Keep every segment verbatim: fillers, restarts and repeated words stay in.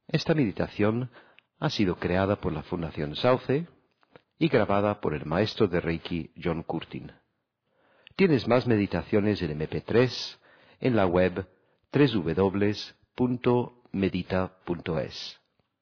Esta meditación ha sido creada por la Fundación Sauce y grabada por el maestro de Reiki John Curtin. Tienes más meditaciones en eme pe tres en la web doble u doble u doble u punto medita punto es.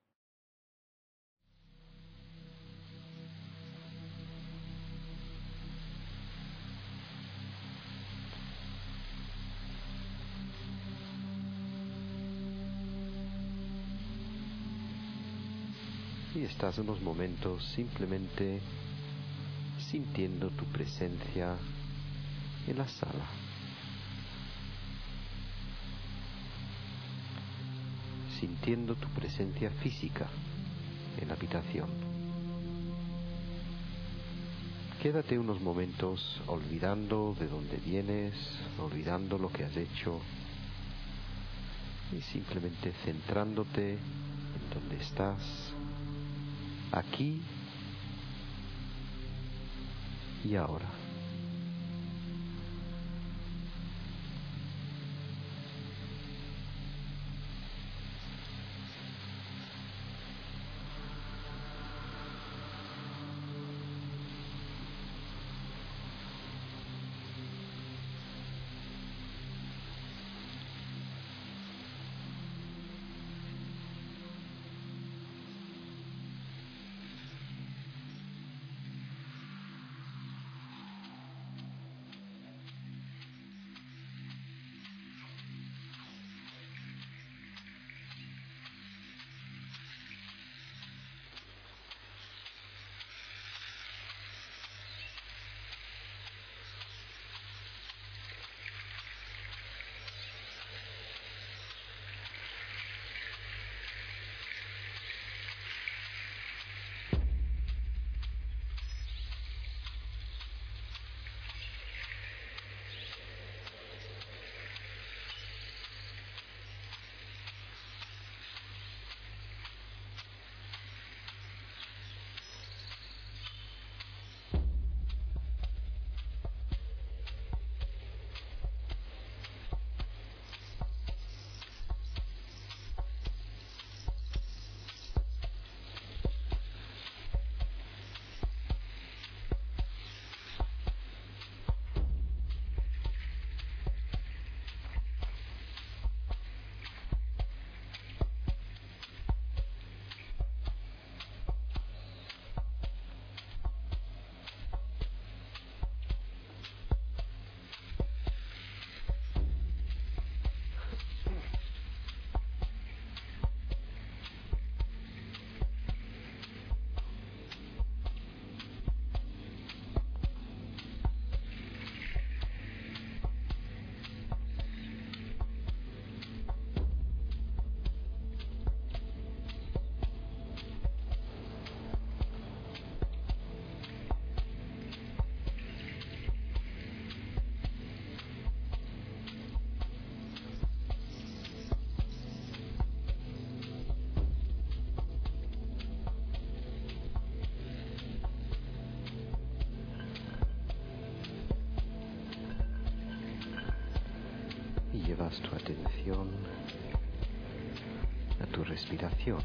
Y estás unos momentos simplemente sintiendo tu presencia en la sala. Sintiendo tu presencia física en la habitación. Quédate unos momentos olvidando de dónde vienes, olvidando lo que has hecho y simplemente centrándote en dónde estás, aquí y ahora. Y llevas tu atención a tu respiración.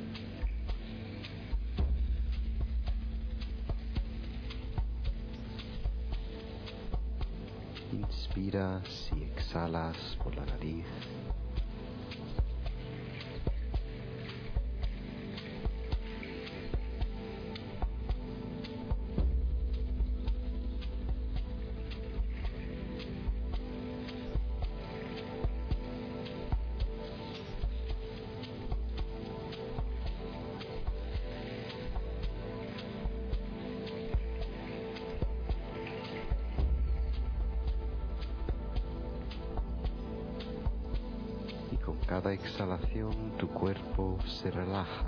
Inspiras y exhalas por la nariz. Con cada exhalación tu cuerpo se relaja.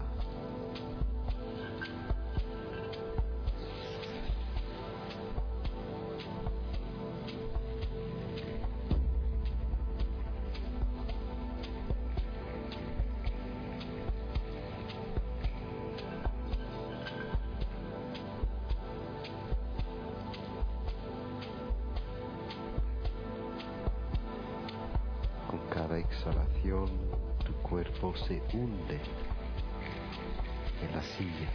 Con cada exhalación tu cuerpo se hunde en la silla.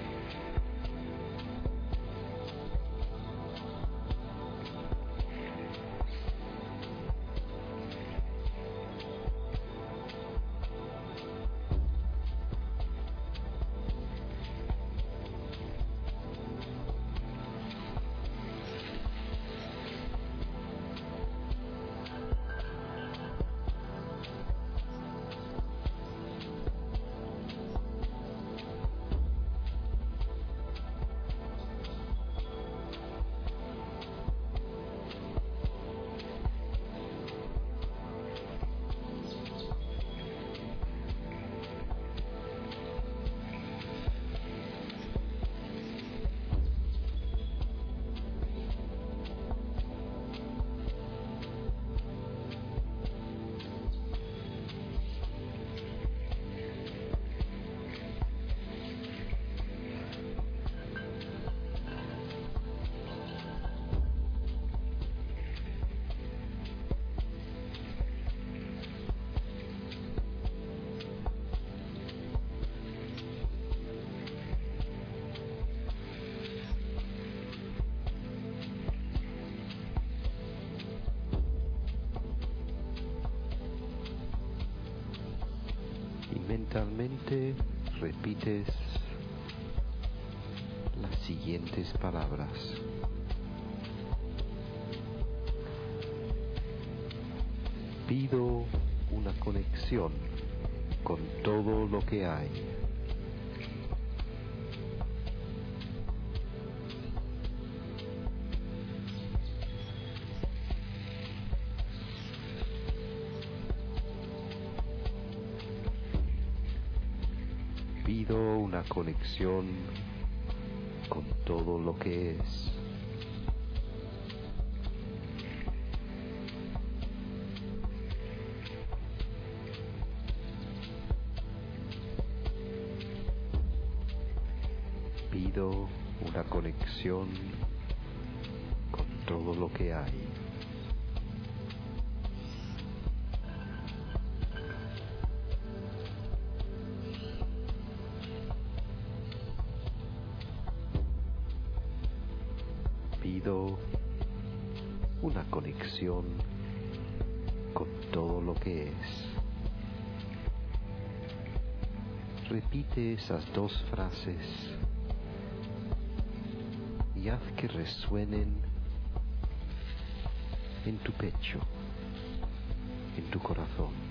Mentalmente repites las siguientes palabras. Pido una conexión con todo lo que hay. Pido una conexión con todo lo que es. Pido una conexión con todo lo que hay. Pido una conexión con todo lo que es. Repite esas dos frases y haz que resuenen en tu pecho, en tu corazón.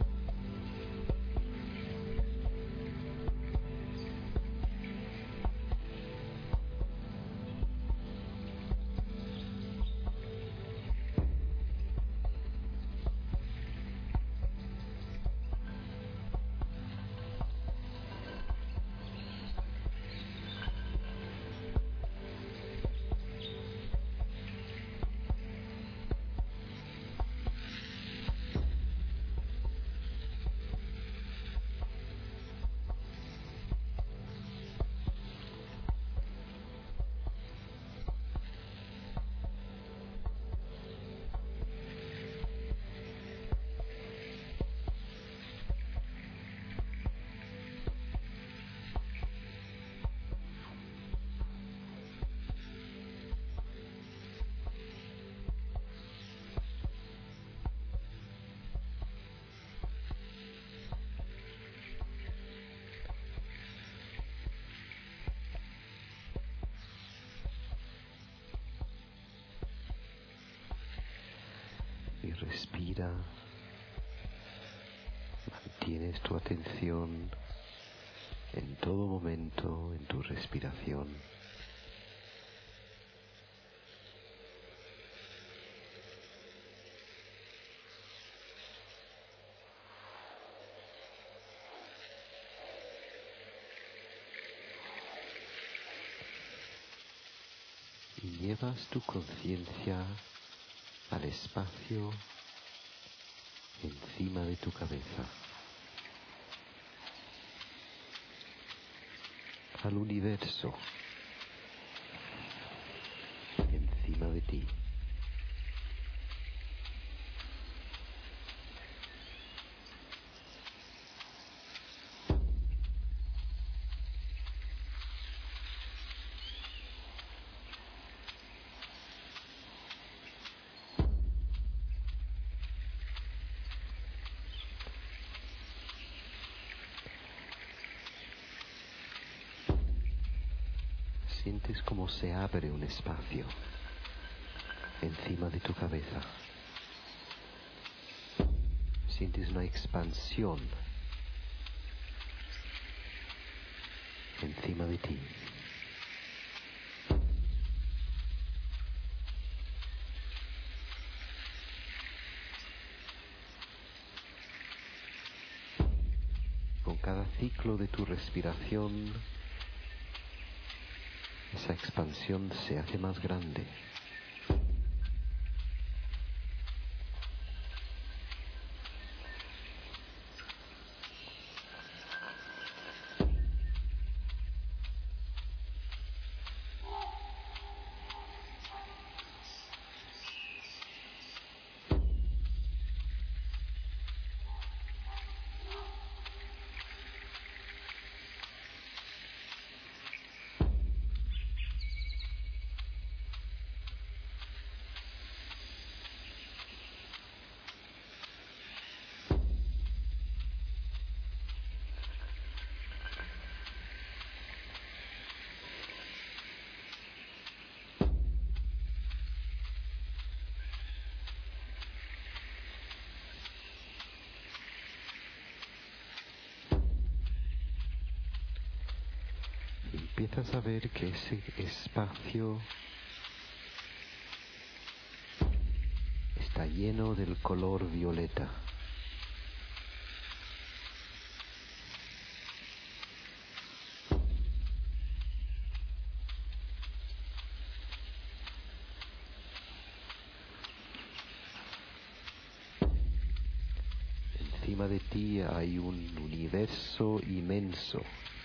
Y respira, mantienes tu atención en todo momento en tu respiración. Y llevas tu conciencia al espacio encima de tu cabeza, al universo encima de ti. Sientes como se abre un espacio encima de tu cabeza. Sientes una expansión encima de ti. Con cada ciclo de tu respiración, esa expansión se hace más grande. Empiezas a ver que ese espacio está lleno del color violeta. Encima de ti hay un universo inmenso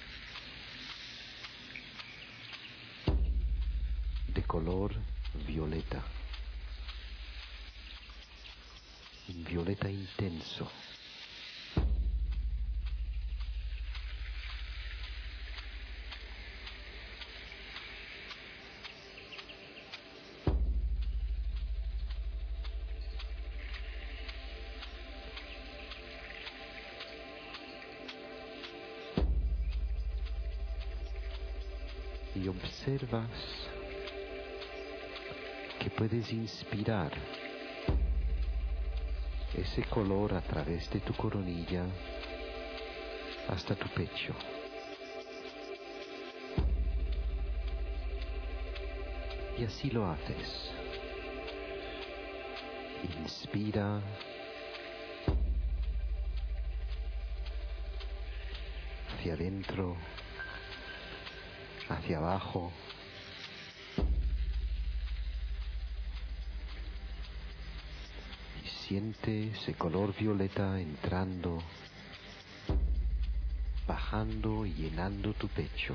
de color violeta, un violeta intenso. Y observas que puedes inspirar ese color a través de tu coronilla hasta tu pecho. Y así lo haces. Inspira. Hacia adentro. Hacia abajo. Y siente ese color violeta entrando, bajando y llenando tu pecho.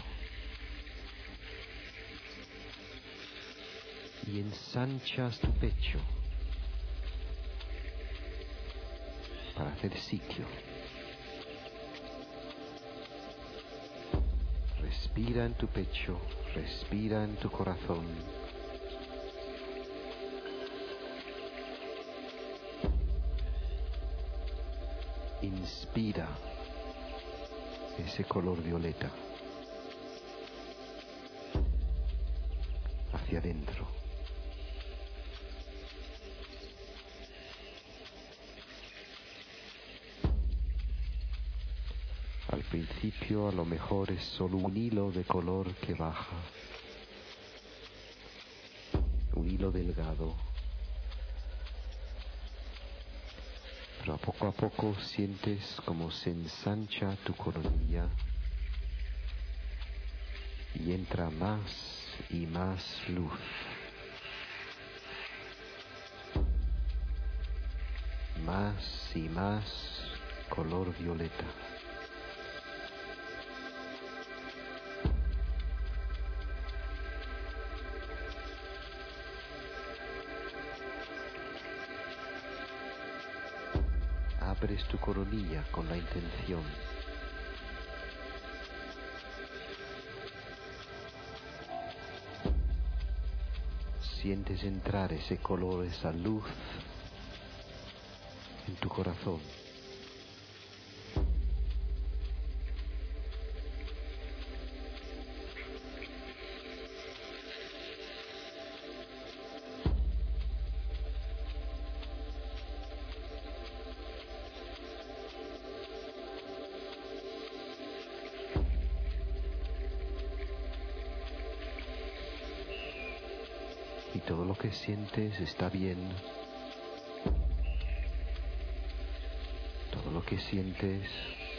Y ensanchas tu pecho para hacer sitio. Respira en tu pecho, respira en tu corazón. Inspira ese color violeta hacia adentro. Al principio a lo mejor es solo un hilo de color que baja, un hilo delgado, pero a poco a poco sientes como se ensancha tu coronilla y entra más y más luz, más y más color violeta. Abres tu coronilla con la intención sientes entrar ese color, esa luz en tu corazón. todo lo que sientes está bien. Todo lo que sientes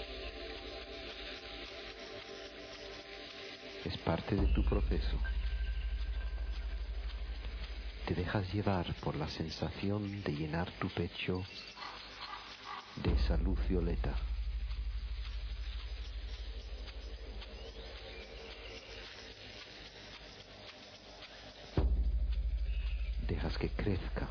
es parte de tu proceso. Te dejas llevar por la sensación de llenar tu pecho de esa luz violeta. Dejas que crezca.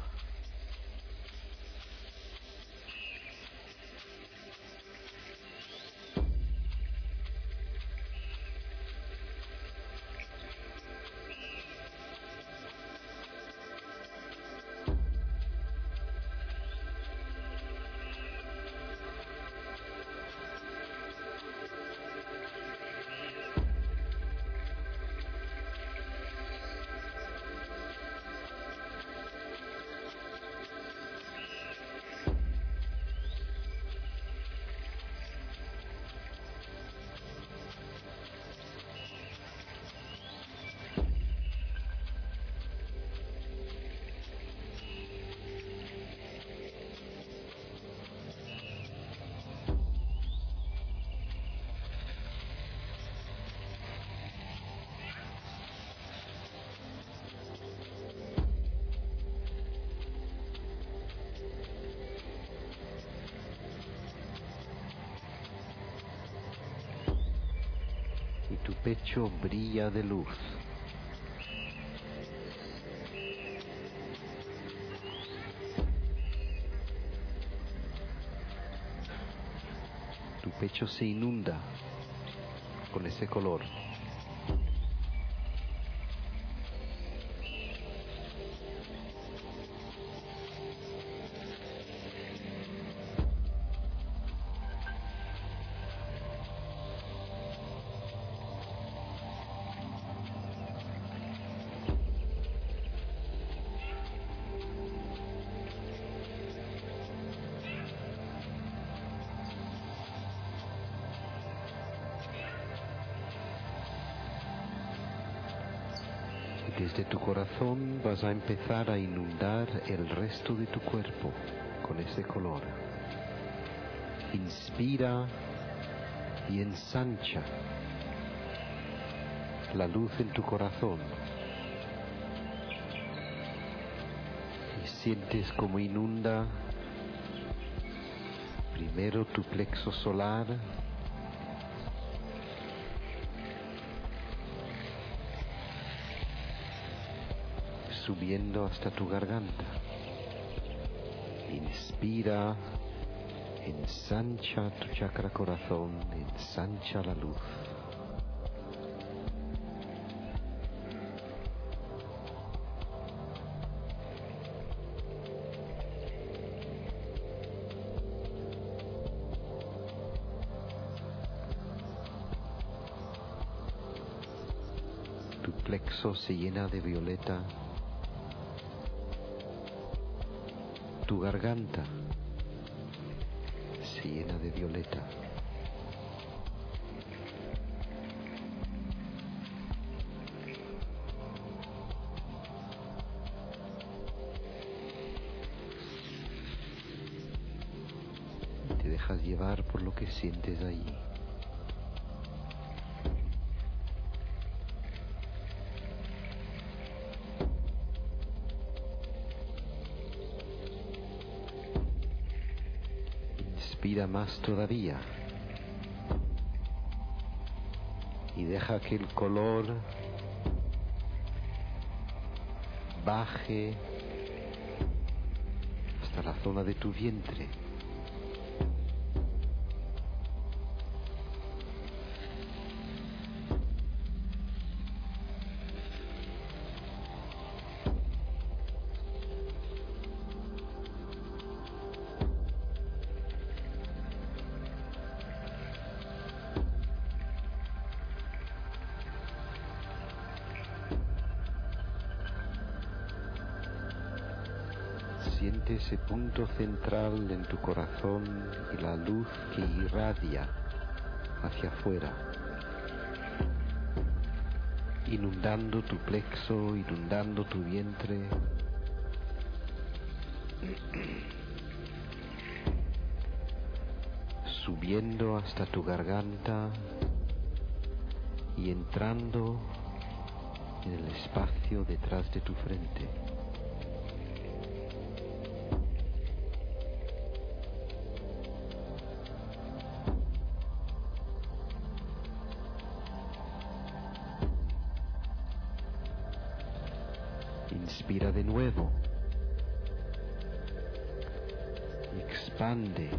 Y tu pecho brilla de luz. Tu pecho se inunda con ese color. Desde tu corazón vas a empezar a inundar el resto de tu cuerpo con ese color. Inspira y ensancha la luz en tu corazón. Y sientes como inunda primero tu plexo solar, subiendo hasta tu garganta. Inspira, ensancha tu chakra corazón, ensancha la luz. Tu plexo se llena de violeta. Tu garganta se llena de violeta. Y te dejas llevar por lo que sientes allí. Inspira más todavía y deja que el color baje hasta la zona de tu vientre. Siente ese punto central en tu corazón y la luz que irradia hacia afuera. inundando tu plexo, inundando tu vientre, subiendo hasta tu garganta y entrando en el espacio detrás de tu frente. Inspira de nuevo. Expande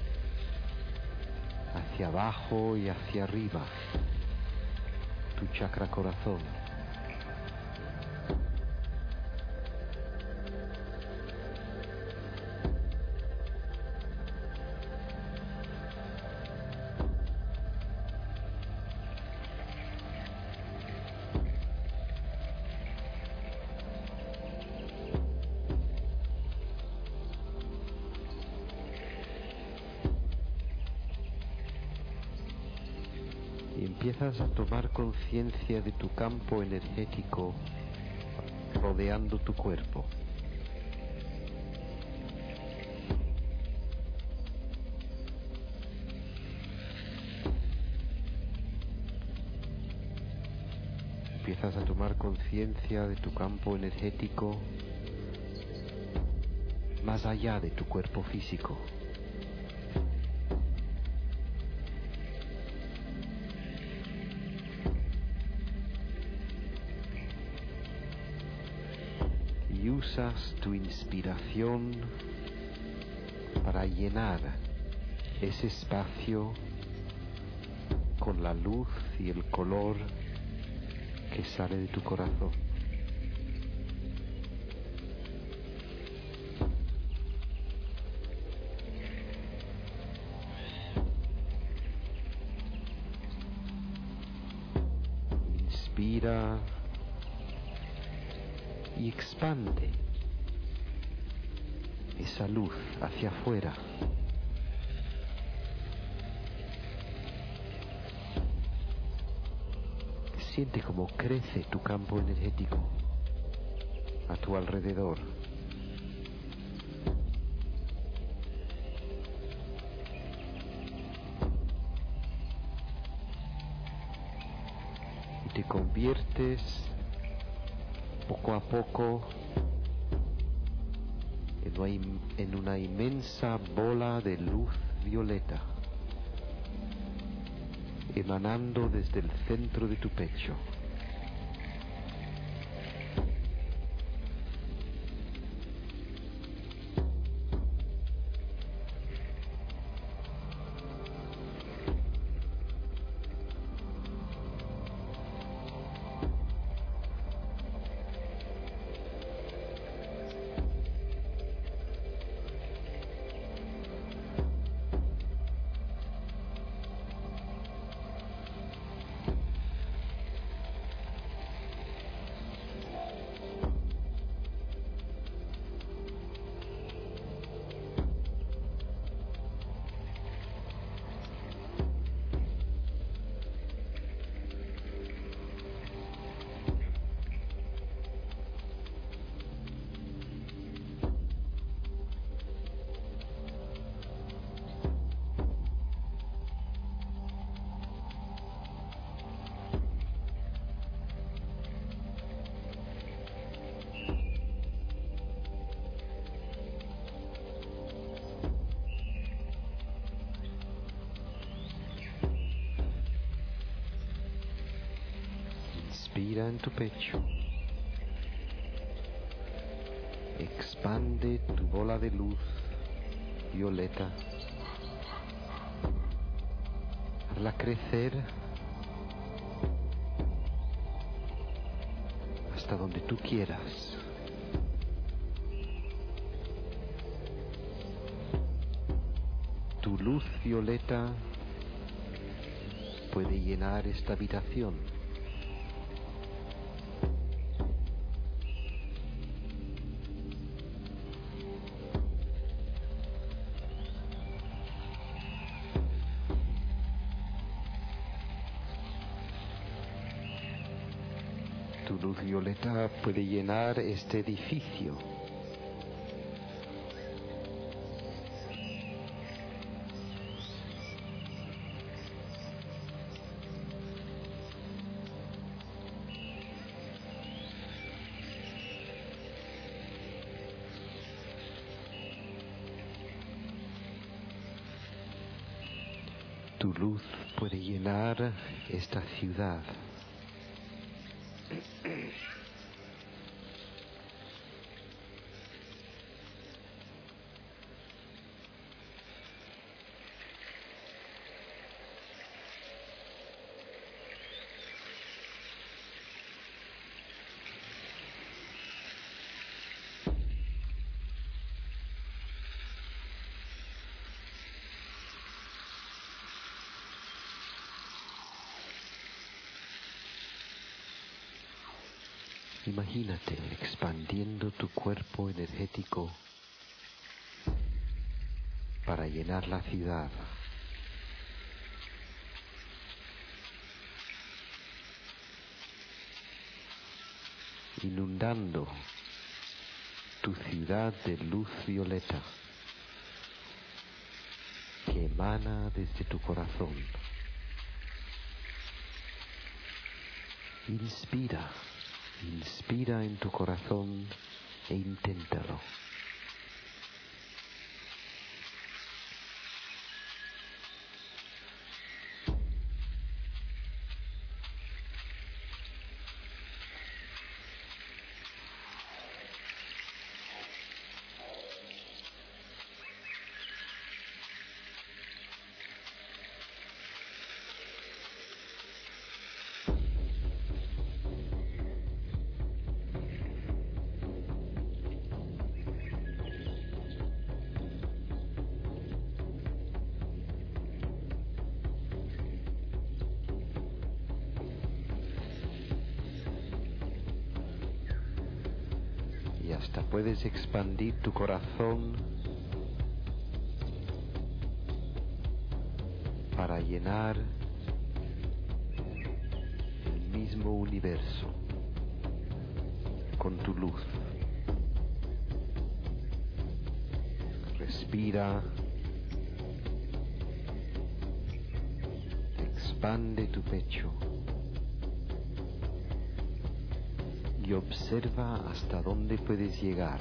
hacia abajo y hacia arriba tu chakra corazón. Y empiezas a tomar conciencia de tu campo energético rodeando tu cuerpo. Empiezas a tomar conciencia de tu campo energético más allá de tu cuerpo físico. Y usas tu inspiración para llenar ese espacio con la luz y el color que sale de tu corazón. Inspira y expande esa luz hacia afuera. Siente cómo crece tu campo energético a tu alrededor. Y te conviertes poco a poco en una, en una inmensa bola de luz violeta, emanando desde el centro de tu pecho. Inspira en tu pecho. Expande tu bola de luz violeta. Hazla crecer hasta donde tú quieras. Tu luz violeta puede llenar esta habitación. Tu luz violeta puede llenar este edificio. Tu luz puede llenar esta ciudad. Imagínate expandiendo tu cuerpo energético para llenar la ciudad. Inundando tu ciudad de luz violeta que emana desde tu corazón. Inspira. Inspira en tu corazón e inténtalo. Y hasta puedes expandir tu corazón para llenar el mismo universo con tu luz. Respira, expande tu pecho y observa hasta dónde puedes llegar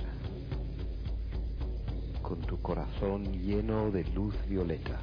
con tu corazón lleno de luz violeta.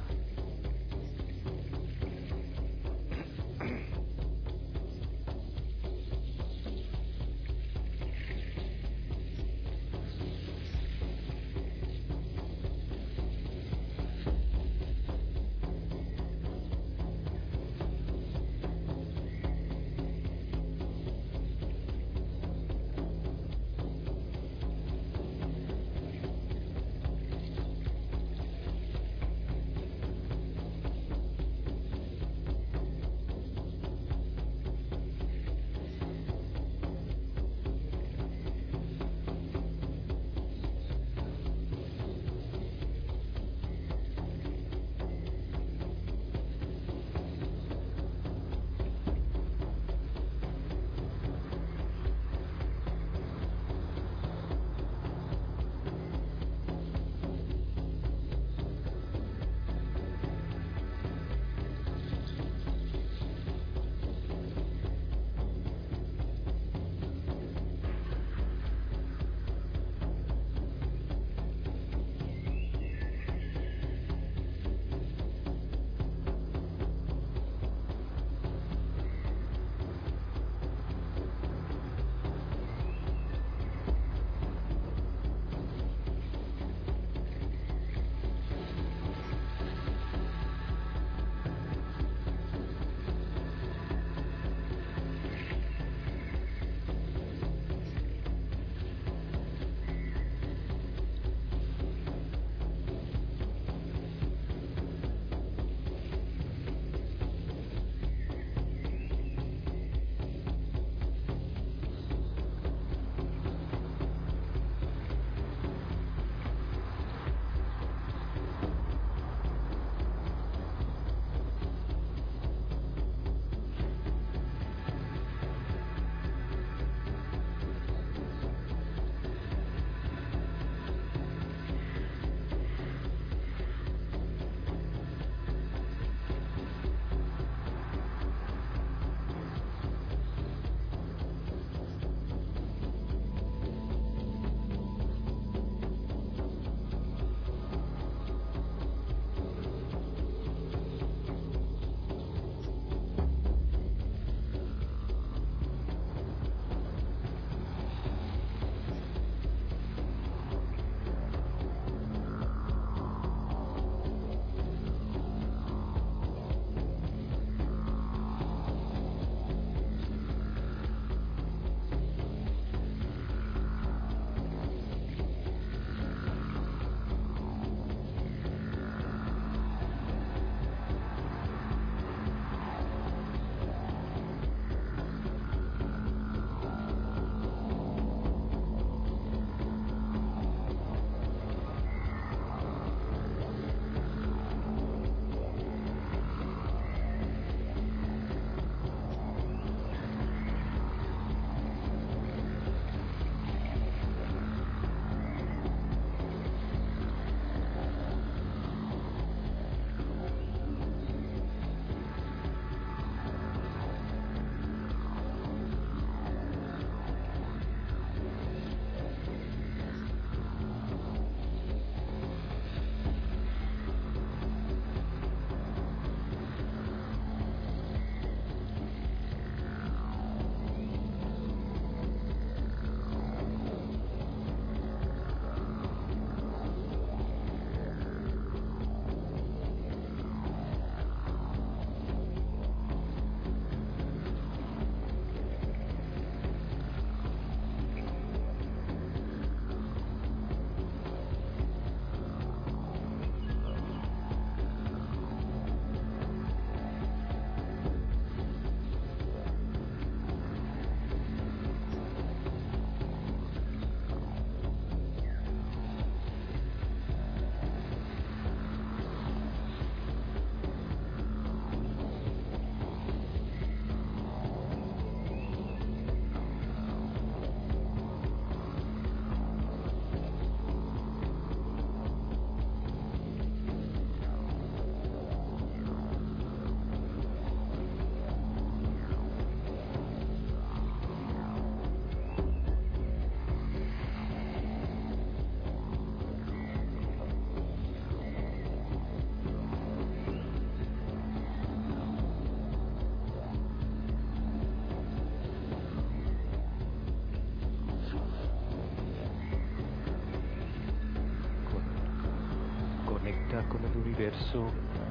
universo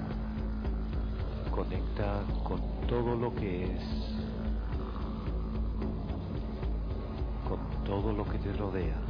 conecta con todo lo que es, con todo lo que te rodea.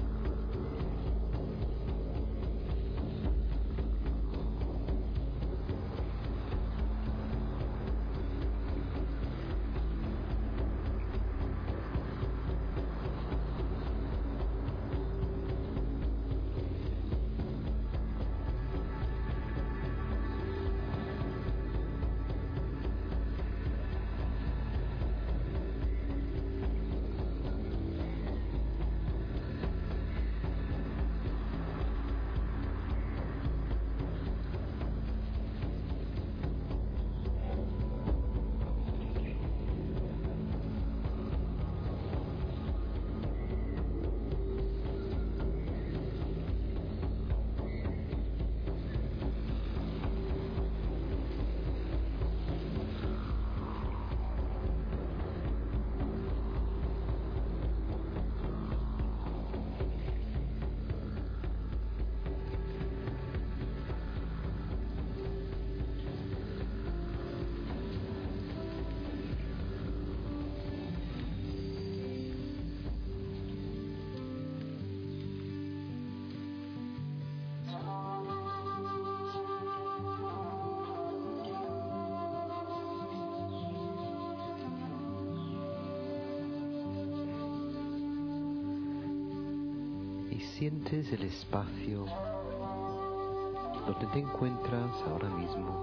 Sientes el espacio donde te encuentras ahora mismo.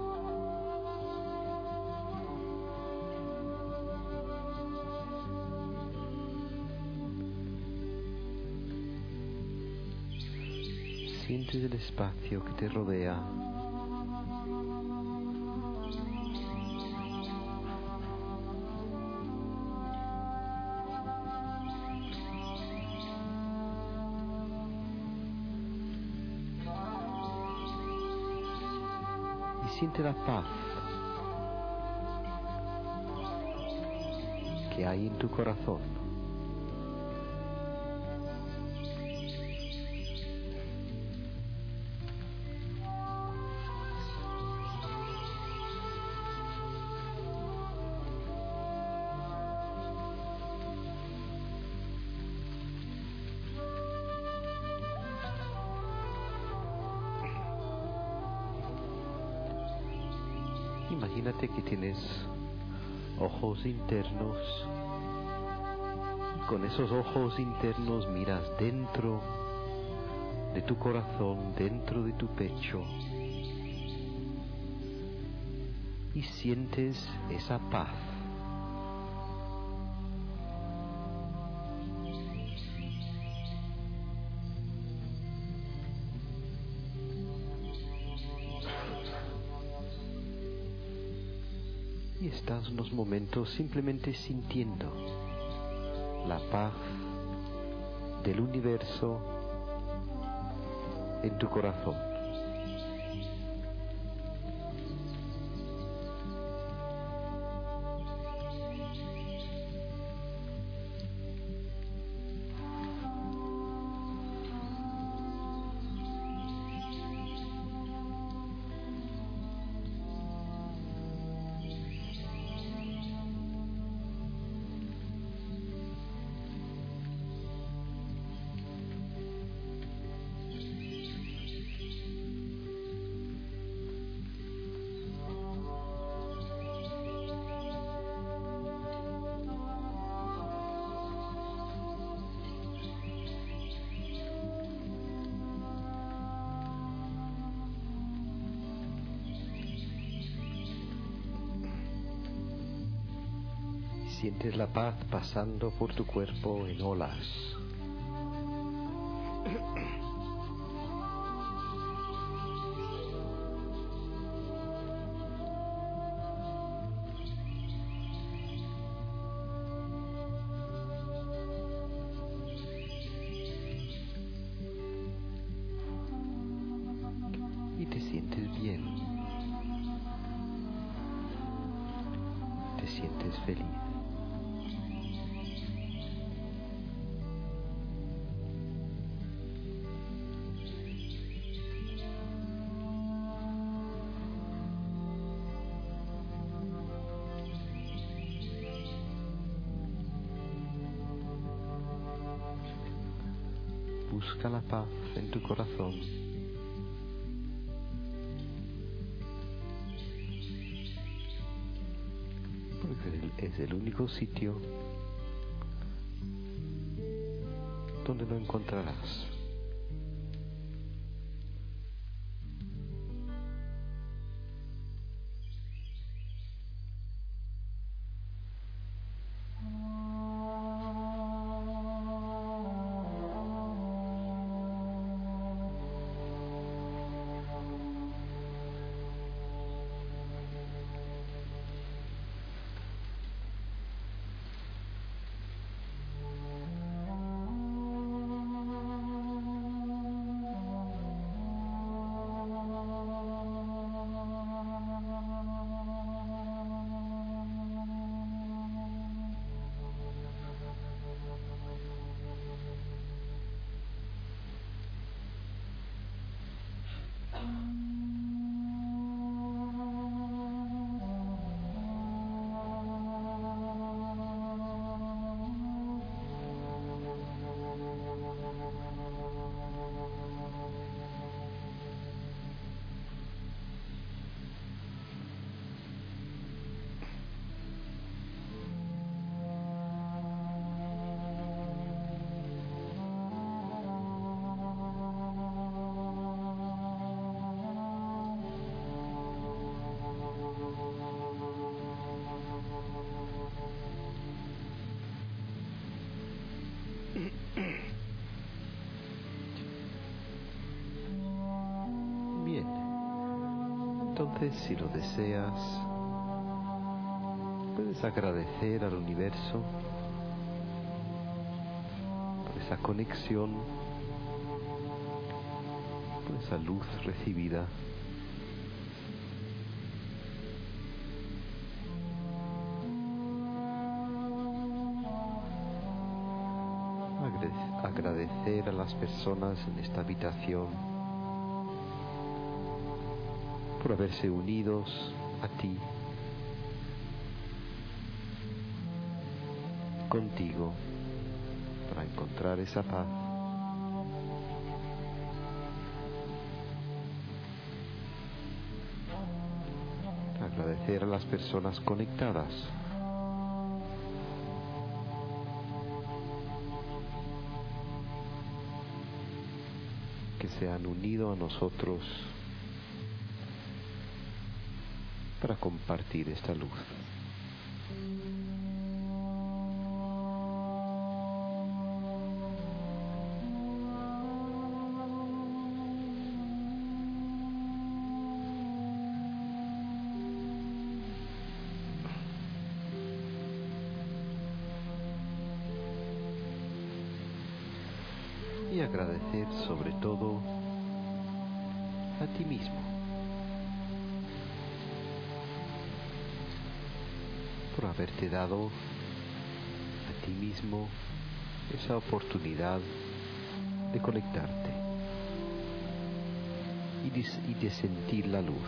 Sientes el espacio que te rodea. Siente la paz que hay en tu corazón. Imagínate que tienes ojos internos. Con esos ojos internos miras dentro de tu corazón, dentro de tu pecho, y sientes esa paz. Y estás unos momentos simplemente sintiendo la paz del universo en tu corazón. Sientes la paz pasando por tu cuerpo en olas. Y te sientes bien. Te sientes feliz. busca la paz en tu corazón. Porque es el único sitio donde lo encontrarás. Bien, entonces si lo deseas, puedes agradecer al universo por esa conexión, por esa luz recibida. Agradecer a las personas en esta habitación por haberse unidos a ti, contigo, para encontrar esa paz. Agradecer a las personas conectadas. Que se han unido a nosotros para compartir esta luz. Y agradecer sobre todo a ti mismo por haberte dado a ti mismo esa oportunidad de conectarte y de, y de sentir la luz.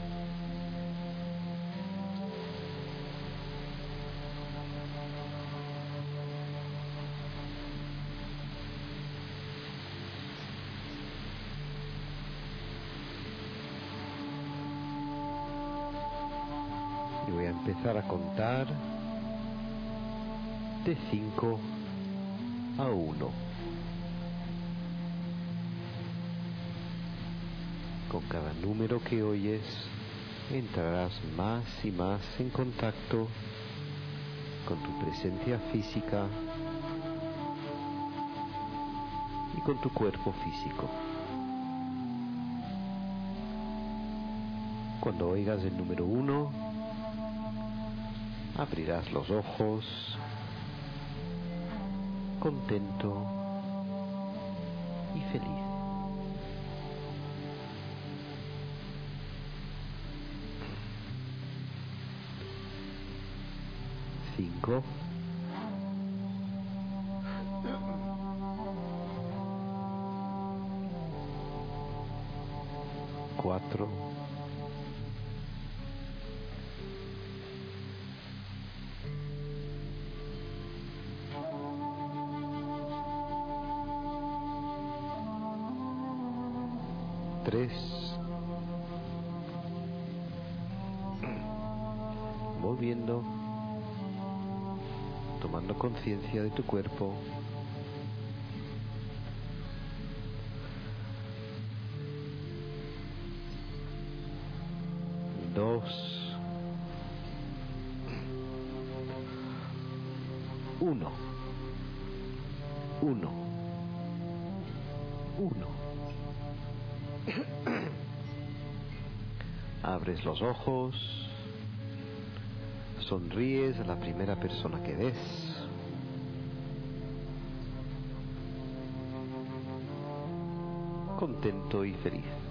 Y voy a empezar a contar de cinco a uno. Con cada número que oyes, entrarás más y más en contacto con tu presencia física y con tu cuerpo físico. Cuando oigas el número uno, abrirás los ojos, contento y feliz. Cinco, cuatro, tres. Volviendo, tomando conciencia de tu cuerpo. Dos. Uno. Uno. Uno. Abres los ojos. Sonríes a la primera persona que ves. Contento y feliz.